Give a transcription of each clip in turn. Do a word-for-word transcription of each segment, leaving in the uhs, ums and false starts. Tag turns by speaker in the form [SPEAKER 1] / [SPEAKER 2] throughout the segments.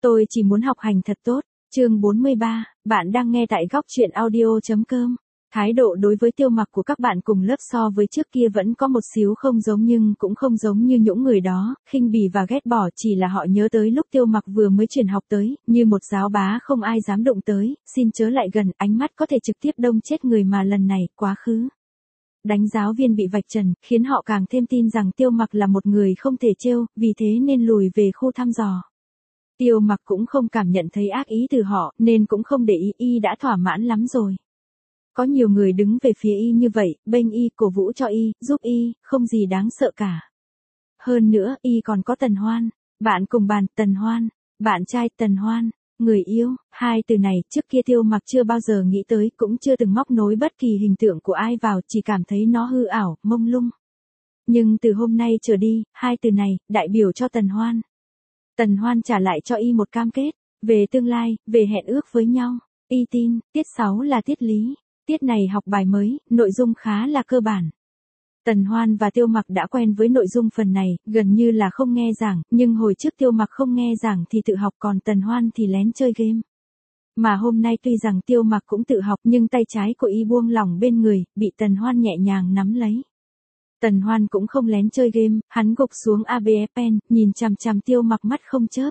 [SPEAKER 1] Tôi chỉ muốn học hành thật tốt. Chương bốn mươi ba, bạn đang nghe tại góc truyện audio.com. Thái độ đối với Tiêu Mặc của các bạn cùng lớp so với trước kia vẫn có một xíu không giống nhưng cũng không giống như những người đó, khinh bỉ và ghét bỏ, chỉ là họ nhớ tới lúc Tiêu Mặc vừa mới chuyển học tới, như một giáo bá không ai dám đụng tới, xin chớ lại gần, ánh mắt có thể trực tiếp đông chết người mà lần này, quá khứ. Đánh giáo viên bị vạch trần, khiến họ càng thêm tin rằng Tiêu Mặc là một người không thể trêu, vì thế nên lùi về khu thăm dò. Tiêu Mặc cũng không cảm nhận thấy ác ý từ họ, nên cũng không để ý, y đã thỏa mãn lắm rồi. Có nhiều người đứng về phía y như vậy, bênh y, cổ vũ cho y, giúp y, không gì đáng sợ cả. Hơn nữa, y còn có Tần Hoan, bạn cùng bàn, Tần Hoan, bạn trai Tần Hoan, người yêu, hai từ này trước kia Tiêu Mặc chưa bao giờ nghĩ tới, cũng chưa từng móc nối bất kỳ hình tượng của ai vào, chỉ cảm thấy nó hư ảo, mông lung. Nhưng từ hôm nay trở đi, hai từ này, đại biểu cho Tần Hoan. Tần Hoan trả lại cho y một cam kết, về tương lai, về hẹn ước với nhau. Y tin, tiết sáu là tiết lý. Tiết này học bài mới, nội dung khá là cơ bản. Tần Hoan và Tiêu Mặc đã quen với nội dung phần này, gần như là không nghe giảng, nhưng hồi trước Tiêu Mặc không nghe giảng thì tự học, còn Tần Hoan thì lén chơi game. Mà hôm nay tuy rằng Tiêu Mặc cũng tự học nhưng tay trái của y buông lỏng bên người, bị Tần Hoan nhẹ nhàng nắm lấy. Tần Hoan cũng không lén chơi game, hắn gục xuống a bê ép pen, nhìn chằm chằm Tiêu Mặc mắt không chớp.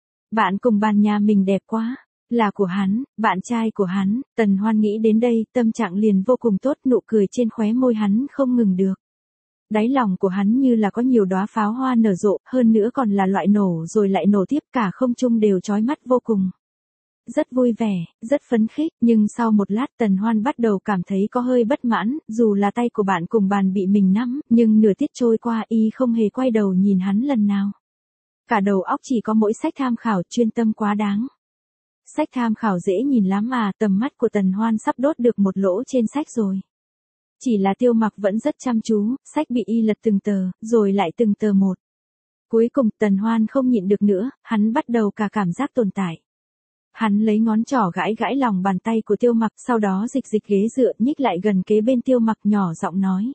[SPEAKER 1] Bạn cùng bàn nhà mình đẹp quá. Là của hắn, bạn trai của hắn, Tần Hoan nghĩ đến đây, tâm trạng liền vô cùng tốt, nụ cười trên khóe môi hắn không ngừng được. Đáy lòng của hắn như là có nhiều đóa pháo hoa nở rộ, hơn nữa còn là loại nổ rồi lại nổ tiếp, cả không trung đều chói mắt vô cùng. Rất vui vẻ, rất phấn khích, nhưng sau một lát Tần Hoan bắt đầu cảm thấy có hơi bất mãn, dù là tay của bạn cùng bàn bị mình nắm, nhưng nửa tiết trôi qua y không hề quay đầu nhìn hắn lần nào. Cả đầu óc chỉ có mỗi sách tham khảo, chuyên tâm quá đáng. Sách tham khảo dễ nhìn lắm mà, tầm mắt của Tần Hoan sắp đốt được một lỗ trên sách rồi. Chỉ là Tiêu Mặc vẫn rất chăm chú, sách bị y lật từng tờ, rồi lại từng tờ một. Cuối cùng Tần Hoan không nhịn được nữa, hắn bắt đầu cả cảm giác tồn tại. Hắn lấy ngón trỏ gãi gãi lòng bàn tay của Tiêu Mặc, sau đó dịch dịch ghế dựa, nhích lại gần kế bên Tiêu Mặc, nhỏ giọng nói.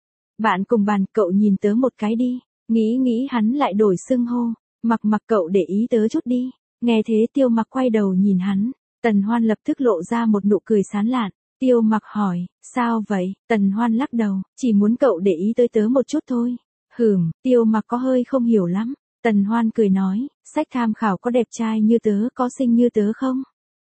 [SPEAKER 1] Bạn cùng bàn, cậu nhìn tớ một cái đi. Nghĩ nghĩ hắn lại đổi xưng hô. Mặc Mặc, cậu để ý tớ chút đi. Nghe thế Tiêu Mặc quay đầu nhìn hắn, Tần Hoan lập tức lộ ra một nụ cười sán lạn. Tiêu Mặc hỏi, sao vậy? Tần Hoan lắc đầu, chỉ muốn cậu để ý tới tớ một chút thôi. Hừm, Tiêu Mặc có hơi không hiểu lắm. Tần Hoan cười nói, sách tham khảo có đẹp trai như tớ, có xinh như tớ không?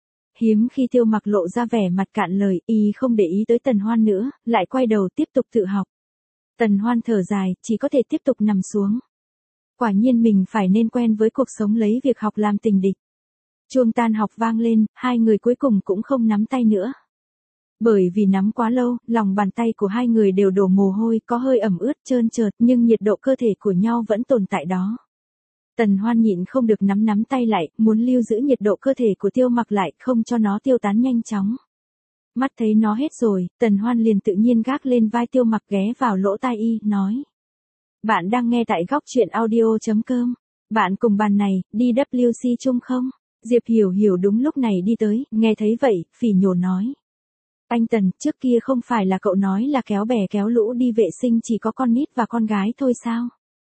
[SPEAKER 1] Hiếm khi Tiêu Mặc lộ ra vẻ mặt cạn lời, y không để ý tới Tần Hoan nữa, lại quay đầu tiếp tục tự học. Tần Hoan thở dài, chỉ có thể tiếp tục nằm xuống. Quả nhiên mình phải nên quen với cuộc sống lấy việc học làm tình địch. Chuông tan học vang lên, hai người cuối cùng cũng không nắm tay nữa. Bởi vì nắm quá lâu, lòng bàn tay của hai người đều đổ mồ hôi, có hơi ẩm ướt trơn trượt, nhưng nhiệt độ cơ thể của nhau vẫn tồn tại đó. Tần Hoan nhịn không được nắm nắm tay lại, muốn lưu giữ nhiệt độ cơ thể của Tiêu Mặc lại, không cho nó tiêu tán nhanh chóng. Mắt thấy nó hết rồi, Tần Hoan liền tự nhiên gác lên vai Tiêu Mặc, ghé vào lỗ tai y, nói. Bạn đang nghe tại góc truyện audio.com. Bạn cùng bàn này, đi vê kép xê chung không? Diệp Hiểu Hiểu đúng lúc này đi tới, nghe thấy vậy, phỉ nhổ nói. Anh Tần, trước kia không phải là cậu nói là kéo bè kéo lũ đi vệ sinh chỉ có con nít và con gái thôi sao?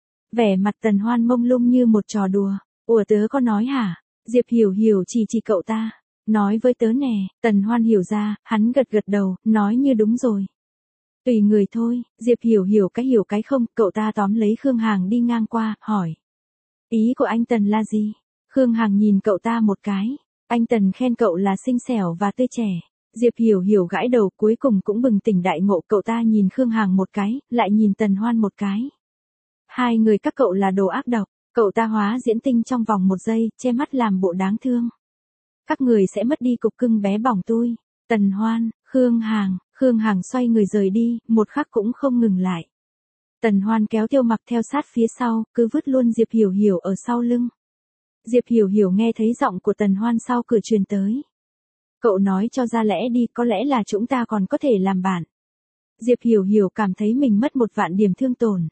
[SPEAKER 1] Vẻ mặt Tần Hoan mông lung như một trò đùa. Ủa tớ có nói hả? Diệp Hiểu Hiểu chỉ chỉ cậu ta. Nói với tớ nè, Tần Hoan hiểu ra, hắn gật gật đầu, nói như đúng rồi. Tùy người thôi, Diệp Hiểu Hiểu cái hiểu cái không, cậu ta tóm lấy Khương Hằng đi ngang qua, hỏi. Ý của anh Tần là gì? Khương Hằng nhìn cậu ta một cái. Anh Tần khen cậu là xinh xẻo và tươi trẻ. Diệp Hiểu Hiểu gãi đầu, cuối cùng cũng bừng tỉnh đại ngộ, cậu ta nhìn Khương Hằng một cái, lại nhìn Tần Hoan một cái. Hai người các cậu là đồ ác độc, cậu ta hóa diễn tinh trong vòng một giây, che mắt làm bộ đáng thương. Các người sẽ mất đi cục cưng bé bỏng tôi. Tần Hoan, Khương Hằng, Khương Hằng xoay người rời đi, một khắc cũng không ngừng lại. Tần Hoan kéo Tiêu Mặc theo sát phía sau, cứ vứt luôn Diệp Hiểu Hiểu ở sau lưng. Diệp Hiểu Hiểu nghe thấy giọng của Tần Hoan sau cửa truyền tới. Cậu nói cho ra lẽ đi, có lẽ là chúng ta còn có thể làm bạn. Diệp Hiểu Hiểu cảm thấy mình mất một vạn điểm thương tổn.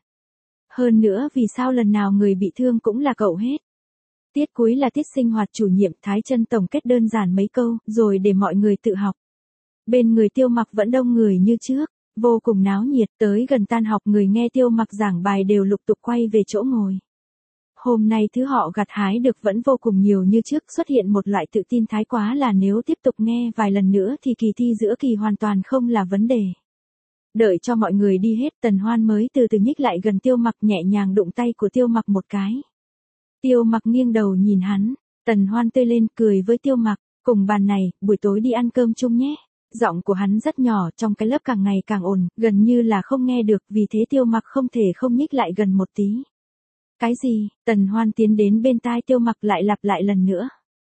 [SPEAKER 1] Hơn nữa vì sao lần nào người bị thương cũng là cậu hết. Tiết cuối là tiết sinh hoạt chủ nhiệm, Thái Chân tổng kết đơn giản mấy câu, rồi để mọi người tự học. Bên người Tiêu Mặc vẫn đông người như trước, vô cùng náo nhiệt, tới gần tan học người nghe Tiêu Mặc giảng bài đều lục tục quay về chỗ ngồi. Hôm nay thứ họ gặt hái được vẫn vô cùng nhiều như trước, xuất hiện một loại tự tin thái quá là nếu tiếp tục nghe vài lần nữa thì kỳ thi giữa kỳ hoàn toàn không là vấn đề. Đợi cho mọi người đi hết, Tần Hoan mới từ từ nhích lại gần Tiêu Mặc, nhẹ nhàng đụng tay của Tiêu Mặc một cái. Tiêu Mặc nghiêng đầu nhìn hắn, Tần Hoan tươi lên cười với Tiêu Mặc, cùng bàn này, buổi tối đi ăn cơm chung nhé. Giọng của hắn rất nhỏ, trong cái lớp càng ngày càng ồn, gần như là không nghe được, vì thế Tiêu Mặc không thể không nhích lại gần một tí. Cái gì? Tần Hoan tiến đến bên tai Tiêu Mặc lại lặp lại lần nữa.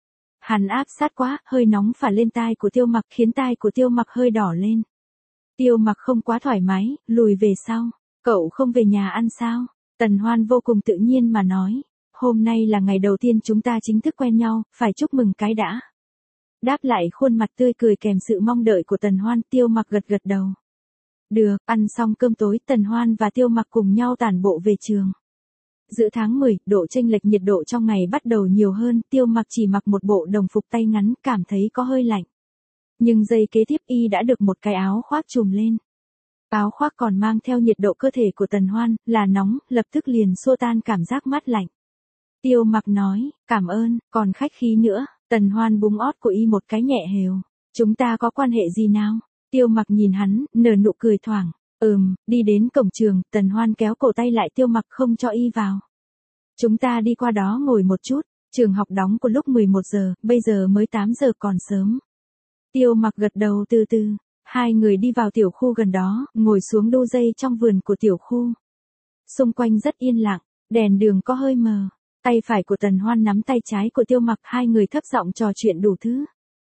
[SPEAKER 1] Hắn áp sát quá, hơi nóng phả lên tai của Tiêu Mặc khiến tai của Tiêu Mặc hơi đỏ lên. Tiêu Mặc không quá thoải mái, lùi về sau. Cậu không về nhà ăn sao? Tần Hoan vô cùng tự nhiên mà nói. Hôm nay là ngày đầu tiên chúng ta chính thức quen nhau, phải chúc mừng cái đã. Đáp lại khuôn mặt tươi cười kèm sự mong đợi của Tần Hoan, Tiêu Mặc gật gật đầu. Được, ăn xong cơm tối, Tần Hoan và Tiêu Mặc cùng nhau tản bộ về trường. Giữa tháng mười, độ chênh lệch nhiệt độ trong ngày bắt đầu nhiều hơn, Tiêu Mặc chỉ mặc một bộ đồng phục tay ngắn, cảm thấy có hơi lạnh. Nhưng giây kế tiếp y đã được một cái áo khoác trùm lên. Áo khoác còn mang theo nhiệt độ cơ thể của Tần Hoan, là nóng, lập tức liền xua tan cảm giác mát lạnh. Tiêu Mặc nói, cảm ơn, còn khách khí nữa. Tần Hoan búng ót của y một cái nhẹ hều. Chúng ta có quan hệ gì nào? Tiêu Mặc nhìn hắn, nở nụ cười thoảng. Ừm, đi đến cổng trường, Tần Hoan kéo cổ tay lại Tiêu Mặc không cho y vào. Chúng ta đi qua đó ngồi một chút, trường học đóng của lúc mười một giờ, bây giờ mới tám giờ còn sớm. Tiêu Mặc gật đầu từ từ, hai người đi vào tiểu khu gần đó, ngồi xuống đu dây trong vườn của tiểu khu. Xung quanh rất yên lặng, đèn đường có hơi mờ. Tay phải của Tần Hoan nắm tay trái của Tiêu Mặc, hai người thấp giọng trò chuyện đủ thứ.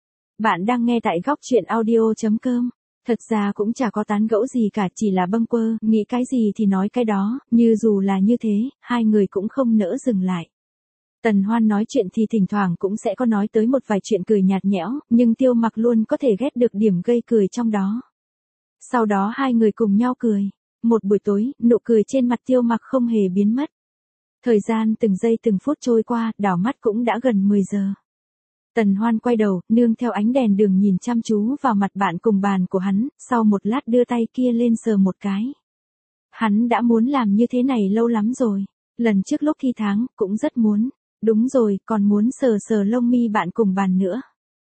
[SPEAKER 1] Bạn đang nghe tại góc truyện audio chấm com. Thật ra cũng chả có tán gẫu gì cả, chỉ là bâng quơ, nghĩ cái gì thì nói cái đó, như dù là như thế, hai người cũng không nỡ dừng lại. Tần Hoan nói chuyện thì thỉnh thoảng cũng sẽ có nói tới một vài chuyện cười nhạt nhẽo, nhưng Tiêu Mặc luôn có thể ghét được điểm gây cười trong đó. Sau đó hai người cùng nhau cười. Một buổi tối, nụ cười trên mặt Tiêu Mặc không hề biến mất. Thời gian từng giây từng phút trôi qua, đảo mắt cũng đã gần mười giờ. Tần Hoan quay đầu, nương theo ánh đèn đường nhìn chăm chú vào mặt bạn cùng bàn của hắn, sau một lát đưa tay kia lên sờ một cái. Hắn đã muốn làm như thế này lâu lắm rồi. Lần trước lúc thi tháng, cũng rất muốn. Đúng rồi, còn muốn sờ sờ lông mi bạn cùng bàn nữa.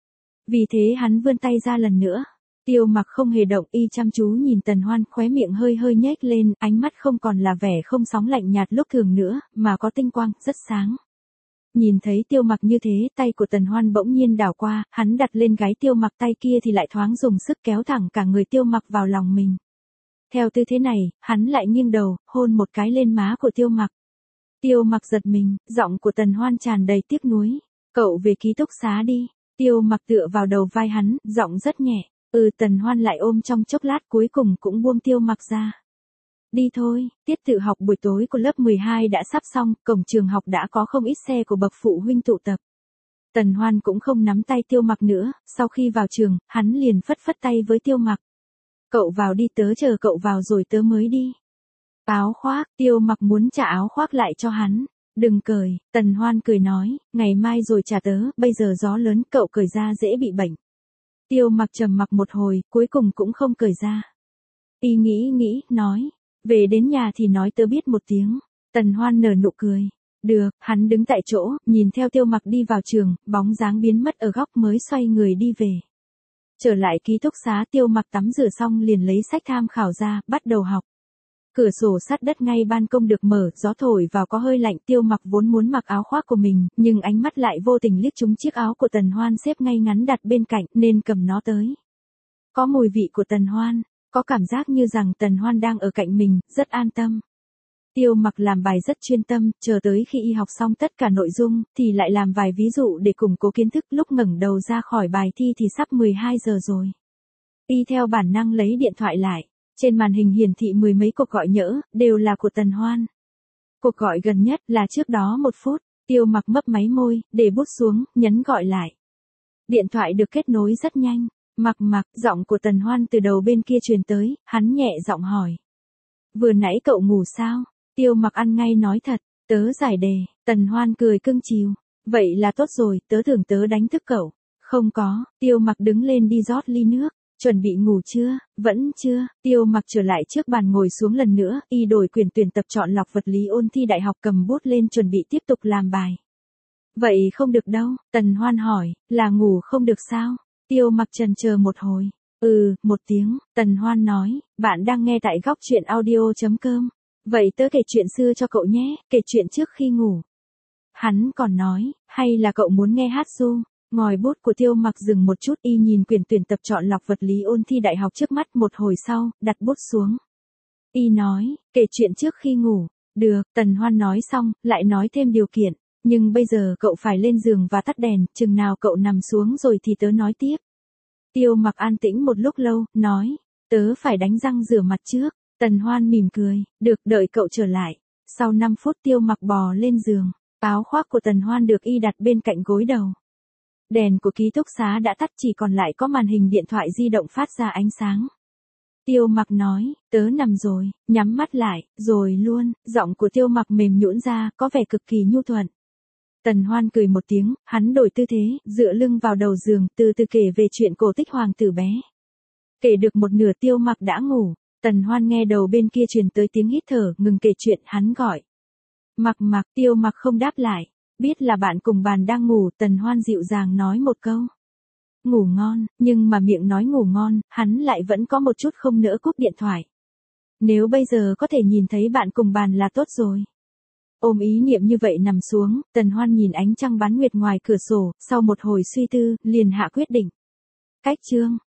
[SPEAKER 1] Vì thế hắn vươn tay ra lần nữa. Tiêu Mặc không hề động, y chăm chú nhìn Tần Hoan, khóe miệng hơi hơi nhếch lên, ánh mắt không còn là vẻ không sóng lạnh nhạt lúc thường nữa, mà có tinh quang, rất sáng. Nhìn thấy Tiêu Mặc như thế, tay của Tần Hoan bỗng nhiên đảo qua, hắn đặt lên gáy Tiêu Mặc, tay kia thì lại thoáng dùng sức kéo thẳng cả người Tiêu Mặc vào lòng mình. Theo tư thế này, hắn lại nghiêng đầu, hôn một cái lên má của Tiêu Mặc. Tiêu Mặc giật mình, giọng của Tần Hoan tràn đầy tiếc nuối. Cậu về ký túc xá đi. Tiêu Mặc tựa vào đầu vai hắn, giọng rất nhẹ. Ừ, Tần Hoan lại ôm trong chốc lát, cuối cùng cũng buông Tiêu Mặc ra. Đi thôi, tiết tự học buổi tối của lớp mười hai đã sắp xong, cổng trường học đã có không ít xe của bậc phụ huynh tụ tập. Tần Hoan cũng không nắm tay Tiêu Mặc nữa, sau khi vào trường, hắn liền phất phất tay với Tiêu Mặc. Cậu vào đi, tớ chờ cậu vào rồi tớ mới đi. Áo khoác, Tiêu Mặc muốn trả áo khoác lại cho hắn. Đừng cởi, Tần Hoan cười nói, ngày mai rồi trả tớ, bây giờ gió lớn, cậu cởi ra dễ bị bệnh. Tiêu Mặc trầm mặc một hồi, cuối cùng cũng không cởi ra. Y nghĩ nghĩ, nói, về đến nhà thì nói tớ biết một tiếng. Tần Hoan nở nụ cười. Được, hắn đứng tại chỗ, nhìn theo Tiêu Mặc đi vào trường, bóng dáng biến mất ở góc mới xoay người đi về. Trở lại ký túc xá, Tiêu Mặc tắm rửa xong liền lấy sách tham khảo ra, bắt đầu học. Cửa sổ sát đất ngay ban công được mở, gió thổi vào có hơi lạnh. Tiêu Mặc vốn muốn mặc áo khoác của mình, nhưng ánh mắt lại vô tình liếc trúng chiếc áo của Tần Hoan xếp ngay ngắn đặt bên cạnh, nên cầm nó tới. Có mùi vị của Tần Hoan, có cảm giác như rằng Tần Hoan đang ở cạnh mình, rất an tâm. Tiêu Mặc làm bài rất chuyên tâm, chờ tới khi y học xong tất cả nội dung, thì lại làm vài ví dụ để củng cố kiến thức. Lúc ngẩng đầu ra khỏi bài thi thì sắp mười hai giờ rồi. Y theo bản năng lấy điện thoại lại. Trên màn hình hiển thị mười mấy cuộc gọi nhỡ, đều là của Tần Hoan. Cuộc gọi gần nhất là trước đó một phút, Tiêu Mặc mấp máy môi, để bút xuống, nhấn gọi lại. Điện thoại được kết nối rất nhanh. Mặc mặc, giọng của Tần Hoan từ đầu bên kia truyền tới, hắn nhẹ giọng hỏi. Vừa nãy cậu ngủ sao? Tiêu Mặc ăn ngay nói thật, tớ giải đề. Tần Hoan cười cưng chiều. Vậy là tốt rồi, tớ tưởng tớ đánh thức cậu. Không có, Tiêu Mặc đứng lên đi rót ly nước. Chuẩn bị ngủ chưa? Vẫn chưa. Tiêu Mặc trở lại trước bàn ngồi xuống lần nữa, y đổi quyển tuyển tập chọn lọc vật lý ôn thi đại học cầm bút lên chuẩn bị tiếp tục làm bài. Vậy không được đâu, Tần Hoan hỏi, là ngủ không được sao? Tiêu Mặc chần chờ một hồi. Ừ, một tiếng, Tần Hoan nói, bạn đang nghe tại góc truyện audio.com. Vậy tớ kể chuyện xưa cho cậu nhé, kể chuyện trước khi ngủ. Hắn còn nói, hay là cậu muốn nghe hát ru? Ngòi bút của Tiêu Mặc dừng một chút, y nhìn quyển tuyển tập chọn lọc vật lý ôn thi đại học trước mắt một hồi sau, đặt bút xuống. Y nói, kể chuyện trước khi ngủ. Được, Tần Hoan nói xong, lại nói thêm điều kiện. Nhưng bây giờ cậu phải lên giường và tắt đèn, chừng nào cậu nằm xuống rồi thì tớ nói tiếp. Tiêu Mặc an tĩnh một lúc lâu, nói, tớ phải đánh răng rửa mặt trước. Tần Hoan mỉm cười, được, đợi cậu trở lại. Sau năm phút Tiêu Mặc bò lên giường, áo khoác của Tần Hoan được y đặt bên cạnh gối đầu. Đèn của ký túc xá đã tắt, chỉ còn lại có màn hình điện thoại di động phát ra ánh sáng. Tiêu Mặc nói, tớ nằm rồi, nhắm mắt lại, rồi luôn, giọng của Tiêu Mặc mềm nhũn ra, có vẻ cực kỳ nhu thuận. Tần Hoan cười một tiếng, hắn đổi tư thế, dựa lưng vào đầu giường, từ từ kể về chuyện cổ tích hoàng tử bé. Kể được một nửa Tiêu Mặc đã ngủ, Tần Hoan nghe đầu bên kia truyền tới tiếng hít thở, ngừng kể chuyện, hắn gọi. Mặc Mặc, Tiêu Mặc không đáp lại, biết là bạn cùng bàn đang ngủ, Tần Hoan dịu dàng nói một câu. Ngủ ngon, nhưng mà miệng nói ngủ ngon, hắn lại vẫn có một chút không nỡ cúp điện thoại. Nếu bây giờ có thể nhìn thấy bạn cùng bàn là tốt rồi. Ôm ý niệm như vậy nằm xuống, Tần Hoan nhìn ánh trăng bán nguyệt ngoài cửa sổ, sau một hồi suy tư, liền hạ quyết định. Cách chương.